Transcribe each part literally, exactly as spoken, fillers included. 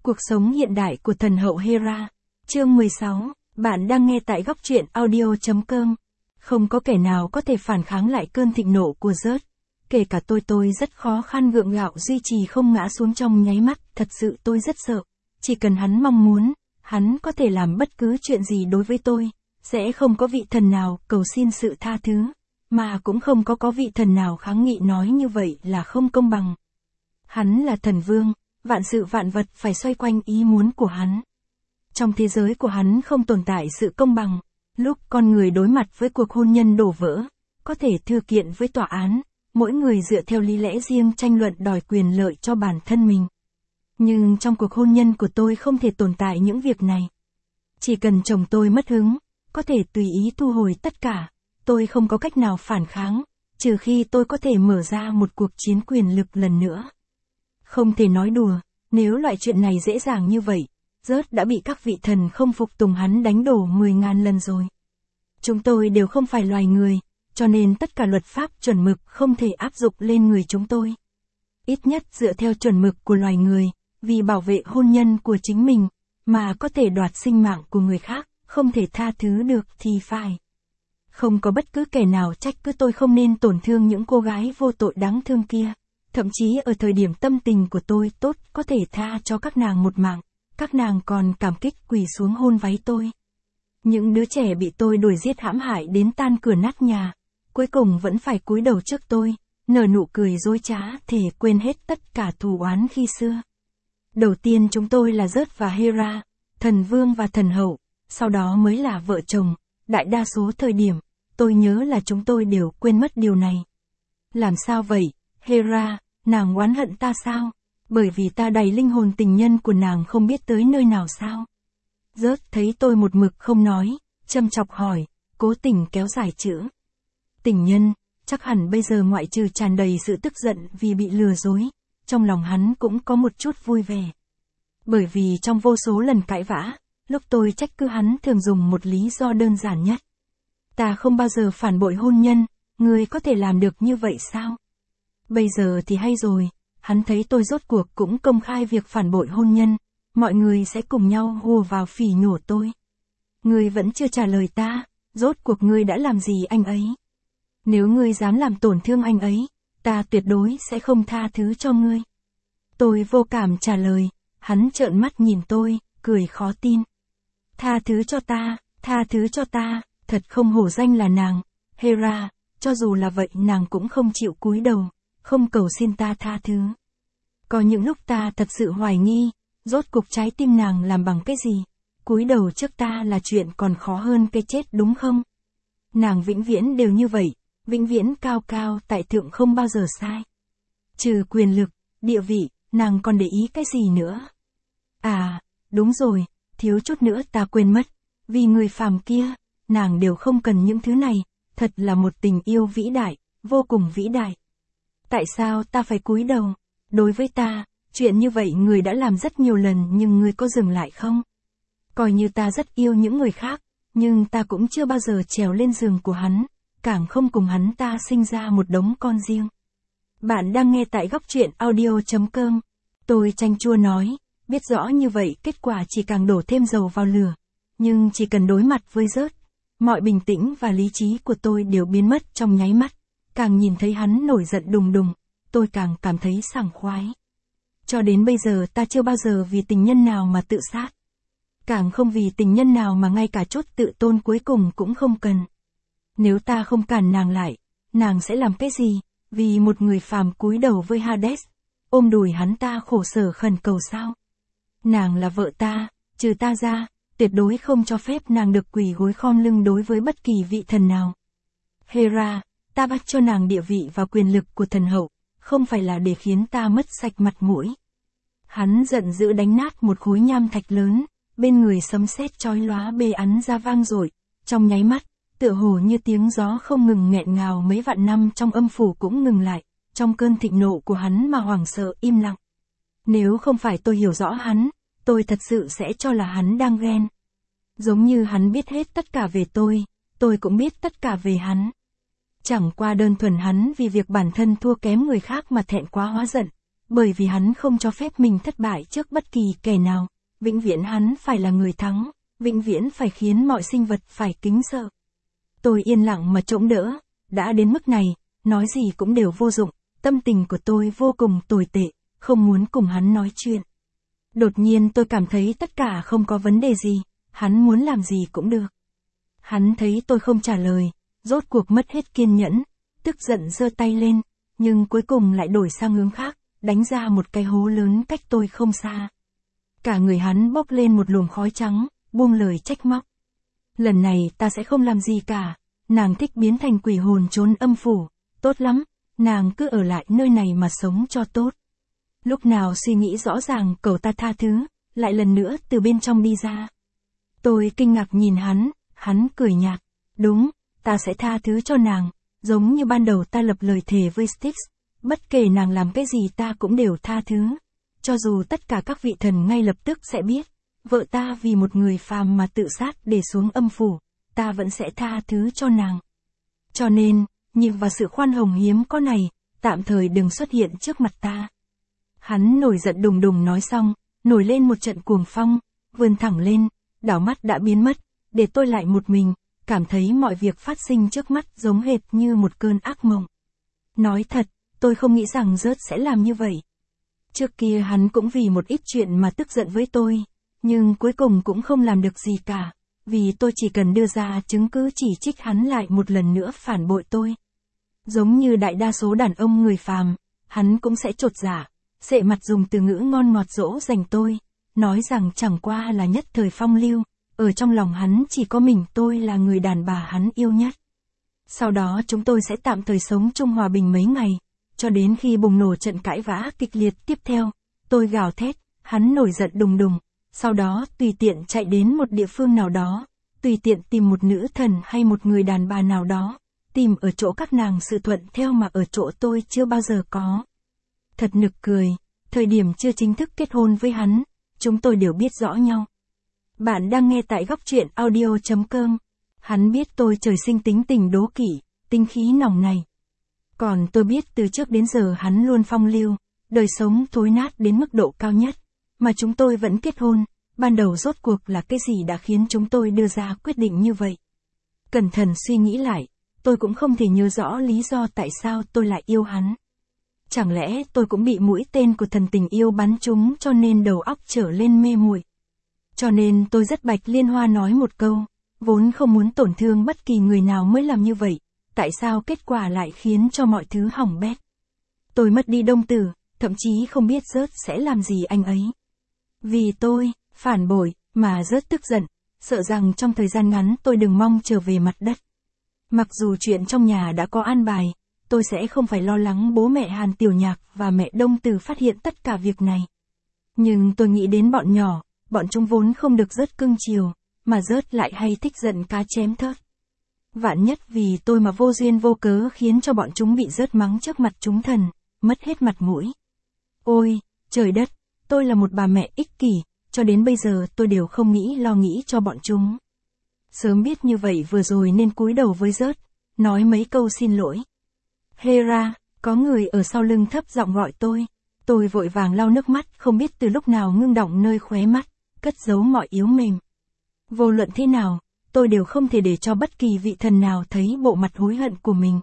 Cuộc sống hiện đại của thần hậu Hera. Chương mười sáu, bạn đang nghe tại góc truyện audio chấm com. Không có kẻ nào có thể phản kháng lại cơn thịnh nộ của Zeus. Kể cả tôi tôi rất khó khăn gượng gạo duy trì không ngã xuống trong nháy mắt, thật sự tôi rất sợ. Chỉ cần hắn mong muốn, hắn có thể làm bất cứ chuyện gì đối với tôi. Sẽ không có vị thần nào cầu xin sự tha thứ, mà cũng không có có vị thần nào kháng nghị nói như vậy là không công bằng. Hắn là thần vương, vạn sự vạn vật phải xoay quanh ý muốn của hắn. Trong thế giới của hắn không tồn tại sự công bằng. Lúc con người đối mặt với cuộc hôn nhân đổ vỡ, có thể thư kiện với tòa án, mỗi người dựa theo lý lẽ riêng tranh luận đòi quyền lợi cho bản thân mình. Nhưng trong cuộc hôn nhân của tôi không thể tồn tại những việc này. Chỉ cần chồng tôi mất hứng, có thể tùy ý thu hồi tất cả, tôi không có cách nào phản kháng, trừ khi tôi có thể mở ra một cuộc chiến quyền lực lần nữa. Không thể nói đùa, nếu loại chuyện này dễ dàng như vậy, Zeus đã bị các vị thần không phục tùng hắn đánh đổ mười ngàn lần rồi. Chúng tôi đều không phải loài người, cho nên tất cả luật pháp chuẩn mực không thể áp dụng lên người chúng tôi. Ít nhất dựa theo chuẩn mực của loài người, vì bảo vệ hôn nhân của chính mình, mà có thể đoạt sinh mạng của người khác, không thể tha thứ được thì phải. Không có bất cứ kẻ nào trách cứ tôi không nên tổn thương những cô gái vô tội đáng thương kia. Thậm chí ở thời điểm tâm tình của tôi tốt có thể tha cho các nàng một mạng, các nàng còn cảm kích quỳ xuống hôn váy tôi. Những đứa trẻ bị tôi đuổi giết hãm hại đến tan cửa nát nhà, cuối cùng vẫn phải cúi đầu trước tôi, nở nụ cười dối trá thề quên hết tất cả thù oán khi xưa. Đầu tiên chúng tôi là Zeus và Hera, thần vương và thần hậu, sau đó mới là vợ chồng. Đại đa số thời điểm, tôi nhớ là chúng tôi đều quên mất điều này. Làm sao vậy, Hera? Nàng oán hận ta sao? Bởi vì ta đầy linh hồn tình nhân của nàng không biết tới nơi nào sao? Zeus thấy tôi một mực không nói, châm chọc hỏi, cố tình kéo dài chữ. Tình nhân, chắc hẳn bây giờ ngoại trừ tràn đầy sự tức giận vì bị lừa dối, trong lòng hắn cũng có một chút vui vẻ. Bởi vì trong vô số lần cãi vã, lúc tôi trách cứ hắn thường dùng một lý do đơn giản nhất. Ta không bao giờ phản bội hôn nhân, ngươi có thể làm được như vậy sao? Bây giờ thì hay rồi, hắn thấy tôi rốt cuộc cũng công khai việc phản bội hôn nhân, mọi người sẽ cùng nhau hùa vào phỉ nhổ tôi. Ngươi vẫn chưa trả lời ta, rốt cuộc ngươi đã làm gì anh ấy? Nếu ngươi dám làm tổn thương anh ấy, ta tuyệt đối sẽ không tha thứ cho ngươi. Tôi vô cảm trả lời, hắn trợn mắt nhìn tôi, cười khó tin. Tha thứ cho ta, tha thứ cho ta, thật không hổ danh là nàng, Hera, cho dù là vậy nàng cũng không chịu cúi đầu, không cầu xin ta tha thứ. Có những lúc ta thật sự hoài nghi, rốt cuộc trái tim nàng làm bằng cái gì, cúi đầu trước ta là chuyện còn khó hơn cái chết đúng không? Nàng vĩnh viễn đều như vậy, vĩnh viễn cao cao tại thượng không bao giờ sai. Trừ quyền lực, địa vị, nàng còn để ý cái gì nữa? À, đúng rồi, thiếu chút nữa ta quên mất, vì người phàm kia, nàng đều không cần những thứ này, thật là một tình yêu vĩ đại, vô cùng vĩ đại. Tại sao ta phải cúi đầu? Đối với ta, chuyện như vậy người đã làm rất nhiều lần nhưng người có dừng lại không? Coi như ta rất yêu những người khác, nhưng ta cũng chưa bao giờ trèo lên giường của hắn, càng không cùng hắn ta sinh ra một đống con riêng. Bạn đang nghe tại góc truyện audio chấm com. Tôi chanh chua nói, biết rõ như vậy kết quả chỉ càng đổ thêm dầu vào lửa. Nhưng chỉ cần đối mặt với Zeus, mọi bình tĩnh và lý trí của tôi đều biến mất trong nháy mắt. Càng nhìn thấy hắn nổi giận đùng đùng, tôi càng cảm thấy sảng khoái. Cho đến bây giờ ta chưa bao giờ vì tình nhân nào mà tự sát. Càng không vì tình nhân nào mà ngay cả chút tự tôn cuối cùng cũng không cần. Nếu ta không cản nàng lại, nàng sẽ làm cái gì? Vì một người phàm cúi đầu với Hades, ôm đùi hắn ta khổ sở khẩn cầu sao? Nàng là vợ ta, trừ ta ra, tuyệt đối không cho phép nàng được quỳ gối khom lưng đối với bất kỳ vị thần nào. Hera, ta bắt cho nàng địa vị và quyền lực của thần hậu, không phải là để khiến ta mất sạch mặt mũi. Hắn giận dữ đánh nát một khối nham thạch lớn, bên người sấm sét chói lóa bê ắn ra vang dội, trong nháy mắt, tựa hồ như tiếng gió không ngừng nghẹn ngào mấy vạn năm trong âm phủ cũng ngừng lại, trong cơn thịnh nộ của hắn mà hoảng sợ im lặng. Nếu không phải tôi hiểu rõ hắn, tôi thật sự sẽ cho là hắn đang ghen. Giống như hắn biết hết tất cả về tôi, tôi cũng biết tất cả về hắn. Chẳng qua đơn thuần hắn vì việc bản thân thua kém người khác mà thẹn quá hóa giận, bởi vì hắn không cho phép mình thất bại trước bất kỳ kẻ nào, vĩnh viễn hắn phải là người thắng, vĩnh viễn phải khiến mọi sinh vật phải kính sợ. Tôi yên lặng mà chống đỡ, đã đến mức này, nói gì cũng đều vô dụng, tâm tình của tôi vô cùng tồi tệ, không muốn cùng hắn nói chuyện. Đột nhiên tôi cảm thấy tất cả không có vấn đề gì, hắn muốn làm gì cũng được. Hắn thấy tôi không trả lời, rốt cuộc mất hết kiên nhẫn, tức giận giơ tay lên, nhưng cuối cùng lại đổi sang hướng khác, đánh ra một cái hố lớn cách tôi không xa. Cả người hắn bốc lên một luồng khói trắng, buông lời trách móc. Lần này ta sẽ không làm gì cả, nàng thích biến thành quỷ hồn trốn âm phủ, tốt lắm, nàng cứ ở lại nơi này mà sống cho tốt. Lúc nào suy nghĩ rõ ràng cầu ta tha thứ, lại lần nữa từ bên trong đi ra. Tôi kinh ngạc nhìn hắn, hắn cười nhạt, đúng, ta sẽ tha thứ cho nàng, giống như ban đầu ta lập lời thề với Styx, bất kể nàng làm cái gì ta cũng đều tha thứ. Cho dù tất cả các vị thần ngay lập tức sẽ biết, vợ ta vì một người phàm mà tự sát để xuống âm phủ, ta vẫn sẽ tha thứ cho nàng. Cho nên, nhịp và sự khoan hồng hiếm có này, tạm thời đừng xuất hiện trước mặt ta. Hắn nổi giận đùng đùng nói xong, nổi lên một trận cuồng phong, vươn thẳng lên, đảo mắt đã biến mất, để tôi lại một mình, cảm thấy mọi việc phát sinh trước mắt giống hệt như một cơn ác mộng. Nói thật, tôi không nghĩ rằng Rớt sẽ làm như vậy. Trước kia hắn cũng vì một ít chuyện mà tức giận với tôi, nhưng cuối cùng cũng không làm được gì cả, vì tôi chỉ cần đưa ra chứng cứ chỉ trích hắn lại một lần nữa phản bội tôi. Giống như đại đa số đàn ông người phàm, hắn cũng sẽ chột dạ, sệ mặt dùng từ ngữ ngon ngọt dỗ dành tôi, nói rằng chẳng qua là nhất thời phong lưu, ở trong lòng hắn chỉ có mình tôi là người đàn bà hắn yêu nhất. Sau đó chúng tôi sẽ tạm thời sống chung hòa bình mấy ngày, cho đến khi bùng nổ trận cãi vã kịch liệt tiếp theo, tôi gào thét, hắn nổi giận đùng đùng, sau đó tùy tiện chạy đến một địa phương nào đó, tùy tiện tìm một nữ thần hay một người đàn bà nào đó, tìm ở chỗ các nàng sự thuận theo mà ở chỗ tôi chưa bao giờ có. Thật nực cười, thời điểm chưa chính thức kết hôn với hắn, chúng tôi đều biết rõ nhau. Bạn đang nghe tại góc truyện audio chấm com. Hắn biết tôi trời sinh tính tình đố kỵ, tinh khí nòng này. Còn tôi biết từ trước đến giờ hắn luôn phong lưu, đời sống thối nát đến mức độ cao nhất. Mà chúng tôi vẫn kết hôn, ban đầu rốt cuộc là cái gì đã khiến chúng tôi đưa ra quyết định như vậy. Cẩn thận suy nghĩ lại, tôi cũng không thể nhớ rõ lý do tại sao tôi lại yêu hắn. Chẳng lẽ tôi cũng bị mũi tên của thần tình yêu bắn trúng cho nên đầu óc trở lên mê muội. Cho nên tôi rất bạch liên hoa nói một câu, vốn không muốn tổn thương bất kỳ người nào mới làm như vậy, tại sao kết quả lại khiến cho mọi thứ hỏng bét. Tôi mất đi Đông Tử, thậm chí không biết Rớt sẽ làm gì anh ấy. Vì tôi, phản bội, mà Rớt tức giận, sợ rằng trong thời gian ngắn tôi đừng mong trở về mặt đất. Mặc dù chuyện trong nhà đã có an bài, tôi sẽ không phải lo lắng bố mẹ Hàn Tiểu Nhạc và mẹ Đông Tử phát hiện tất cả việc này. Nhưng tôi nghĩ đến bọn nhỏ, bọn chúng vốn không được Rớt cưng chiều, mà Rớt lại hay thích giận cá chém thớt. Vạn nhất vì tôi mà vô duyên vô cớ khiến cho bọn chúng bị Rớt mắng trước mặt chúng thần, mất hết mặt mũi. Ôi, trời đất, tôi là một bà mẹ ích kỷ, cho đến bây giờ tôi đều không nghĩ lo nghĩ cho bọn chúng. Sớm biết như vậy vừa rồi nên cúi đầu với Rớt, nói mấy câu xin lỗi. Hera, có người ở sau lưng thấp giọng gọi tôi. Tôi vội vàng lau nước mắt không biết từ lúc nào ngưng đọng nơi khóe mắt, cất giấu mọi yếu mềm. Vô luận thế nào, tôi đều không thể để cho bất kỳ vị thần nào thấy bộ mặt hối hận của mình.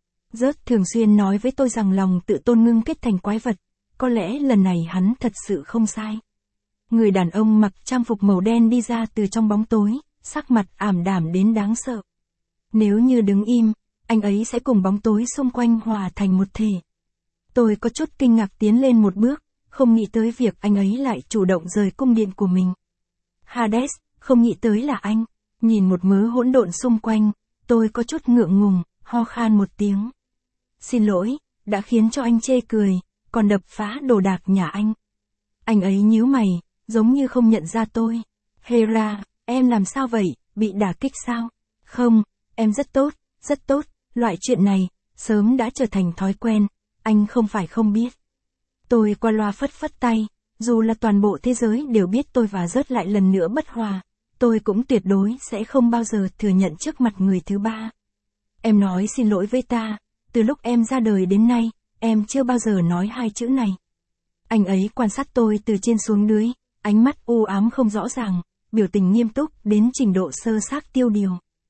Rớt thường xuyên nói với tôi rằng lòng tự tôn ngưng kết thành quái vật, có lẽ lần này hắn thật sự không sai. Người đàn ông mặc trang phục màu đen đi ra từ trong bóng tối, sắc mặt ảm đạm đến đáng sợ. Nếu như đứng im, anh ấy sẽ cùng bóng tối xung quanh hòa thành một thể. Tôi có chút kinh ngạc tiến lên một bước, không nghĩ tới việc anh ấy lại chủ động rời cung điện của mình. Hades, không nghĩ tới là anh. Nhìn một mớ hỗn độn xung quanh, tôi có chút ngượng ngùng, ho khan một tiếng. Xin lỗi, đã khiến cho anh chê cười, còn đập phá đồ đạc nhà anh. Anh ấy nhíu mày, giống như không nhận ra tôi. Hera, em làm sao vậy, bị đả kích sao? Không, em rất tốt, rất tốt, loại chuyện này, sớm đã trở thành thói quen, anh không phải không biết. Tôi qua loa phất phất tay, dù là toàn bộ thế giới đều biết tôi và Rớt lại lần nữa bất hòa, tôi cũng tuyệt đối sẽ không bao giờ thừa nhận trước mặt người thứ ba. Em nói xin lỗi với ta, từ lúc em ra đời đến nay, em chưa bao giờ nói hai chữ này. Anh ấy quan sát tôi từ trên xuống dưới, ánh mắt u ám không rõ ràng, biểu tình nghiêm túc đến trình độ sơ xác tiêu điều.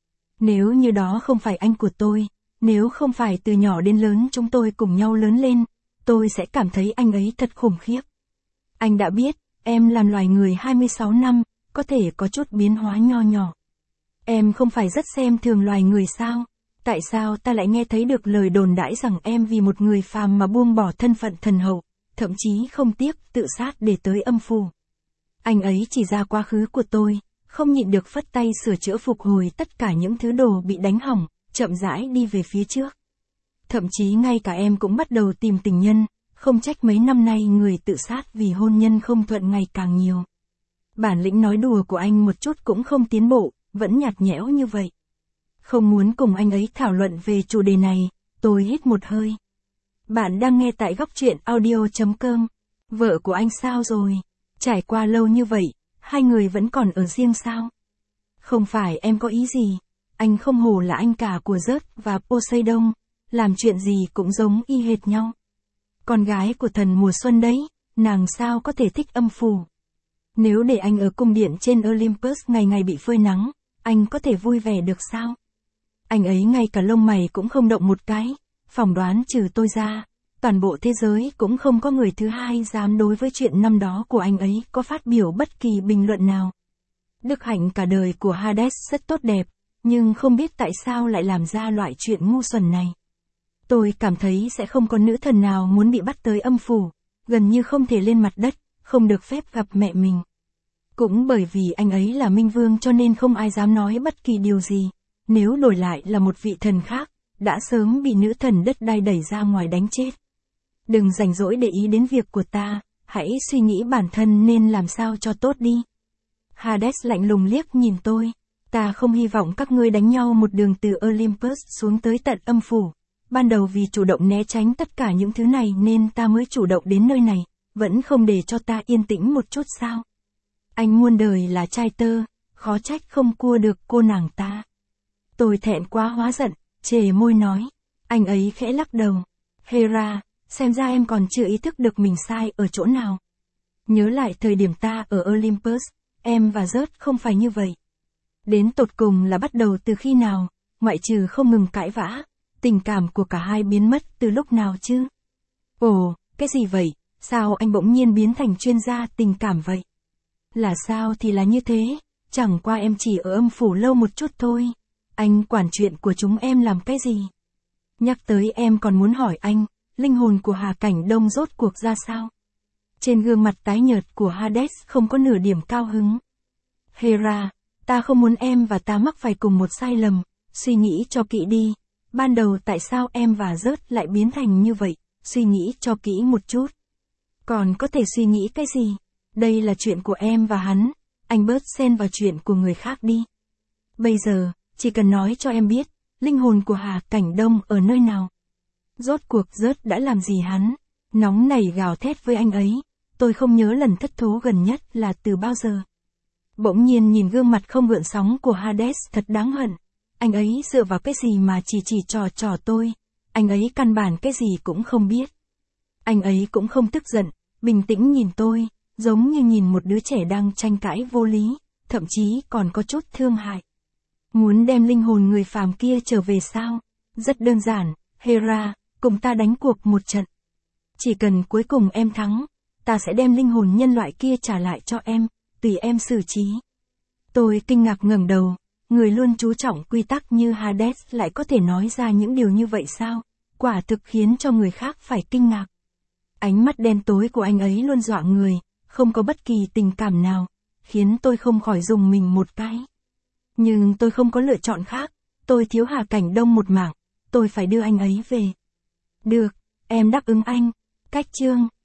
Nếu như đó không phải anh của tôi, nếu không phải từ nhỏ đến lớn chúng tôi cùng nhau lớn lên, tôi sẽ cảm thấy anh ấy thật khủng khiếp. Anh đã biết, em là loài người hai mươi sáu năm, có thể có chút biến hóa nho nhỏ. Em không phải rất xem thường loài người sao? Tại sao ta lại nghe thấy được lời đồn đãi rằng em vì một người phàm mà buông bỏ thân phận thần hậu, thậm chí không tiếc tự sát để tới âm phủ. Anh ấy chỉ ra quá khứ của tôi, không nhịn được phất tay sửa chữa phục hồi tất cả những thứ đồ bị đánh hỏng, chậm rãi đi về phía trước. Thậm chí ngay cả em cũng bắt đầu tìm tình nhân, không trách mấy năm nay người tự sát vì hôn nhân không thuận ngày càng nhiều. Bản lĩnh nói đùa của anh một chút cũng không tiến bộ, vẫn nhạt nhẽo như vậy. Không muốn cùng anh ấy thảo luận về chủ đề này, tôi hít một hơi. Bạn đang nghe tại góc truyện audio chấm com. Vợ của anh sao rồi? Trải qua lâu như vậy, hai người vẫn còn ở riêng sao? Không phải em có ý gì. Anh không hổ là anh cả của Zeus và Poseidon, làm chuyện gì cũng giống y hệt nhau. Con gái của thần mùa xuân đấy, nàng sao có thể thích âm phủ. Nếu để anh ở cung điện trên Olympus ngày ngày bị phơi nắng, anh có thể vui vẻ được sao? Anh ấy ngay cả lông mày cũng không động một cái, phỏng đoán trừ tôi ra, toàn bộ thế giới cũng không có người thứ hai dám đối với chuyện năm đó của anh ấy có phát biểu bất kỳ bình luận nào. Đức hạnh cả đời của Hades rất tốt đẹp, nhưng không biết tại sao lại làm ra loại chuyện ngu xuẩn này. Tôi cảm thấy sẽ không có nữ thần nào muốn bị bắt tới âm phủ, gần như không thể lên mặt đất, không được phép gặp mẹ mình. Cũng bởi vì anh ấy là minh vương cho nên không ai dám nói bất kỳ điều gì, nếu đổi lại là một vị thần khác, đã sớm bị nữ thần đất đai đẩy ra ngoài đánh chết. Đừng rảnh rỗi để ý đến việc của ta, hãy suy nghĩ bản thân nên làm sao cho tốt đi. Hades lạnh lùng liếc nhìn tôi, ta không hy vọng các ngươi đánh nhau một đường từ Olympus xuống tới tận âm phủ. Ban đầu vì chủ động né tránh tất cả những thứ này nên ta mới chủ động đến nơi này, vẫn không để cho ta yên tĩnh một chút sao? Anh muôn đời là trai tơ, khó trách không cua được cô nàng ta. Tôi thẹn quá hóa giận, chề môi nói. Anh ấy khẽ lắc đầu. Hera, xem ra em còn chưa ý thức được mình sai ở chỗ nào. Nhớ lại thời điểm ta ở Olympus, em và Zeus không phải như vậy. Đến tột cùng là bắt đầu từ khi nào, ngoại trừ không ngừng cãi vã, tình cảm của cả hai biến mất từ lúc nào chứ? Ồ, cái gì vậy, sao anh bỗng nhiên biến thành chuyên gia tình cảm vậy? Là sao thì là như thế, chẳng qua em chỉ ở âm phủ lâu một chút thôi. Anh quản chuyện của chúng em làm cái gì? Nhắc tới em còn muốn hỏi anh, linh hồn của Hà Cảnh Đông rốt cuộc ra sao? Trên gương mặt tái nhợt của Hades không có nửa điểm cao hứng. Hera, ta không muốn em và ta mắc phải cùng một sai lầm, suy nghĩ cho kỹ đi. Ban đầu tại sao em và Zeus lại biến thành như vậy, suy nghĩ cho kỹ một chút. Còn có thể suy nghĩ cái gì? Đây là chuyện của em và hắn, anh bớt xen vào chuyện của người khác đi. Bây giờ, chỉ cần nói cho em biết, linh hồn của Hà Cảnh Đông ở nơi nào. Rốt cuộc Zeus đã làm gì hắn? Nóng nảy gào thét với anh ấy, tôi không nhớ lần thất thố gần nhất là từ bao giờ. Bỗng nhiên nhìn gương mặt không gợn sóng của Hades thật đáng hận. Anh ấy dựa vào cái gì mà chỉ chỉ trò trò tôi, anh ấy căn bản cái gì cũng không biết. Anh ấy cũng không tức giận, bình tĩnh nhìn tôi, giống như nhìn một đứa trẻ đang tranh cãi vô lý, thậm chí còn có chút thương hại. Muốn đem linh hồn người phàm kia trở về sao? Rất đơn giản, Hera, cùng ta đánh cuộc một trận. Chỉ cần cuối cùng em thắng, ta sẽ đem linh hồn nhân loại kia trả lại cho em, tùy em xử trí. Tôi kinh ngạc ngẩng đầu, người luôn chú trọng quy tắc như Hades lại có thể nói ra những điều như vậy sao? Quả thực khiến cho người khác phải kinh ngạc. Ánh mắt đen tối của anh ấy luôn dọa người, không có bất kỳ tình cảm nào, khiến tôi không khỏi rùng mình một cái. Nhưng tôi không có lựa chọn khác, tôi thiếu Hà Cảnh Đông một mảng, tôi phải đưa anh ấy về. Được, em đáp ứng anh. Cách chương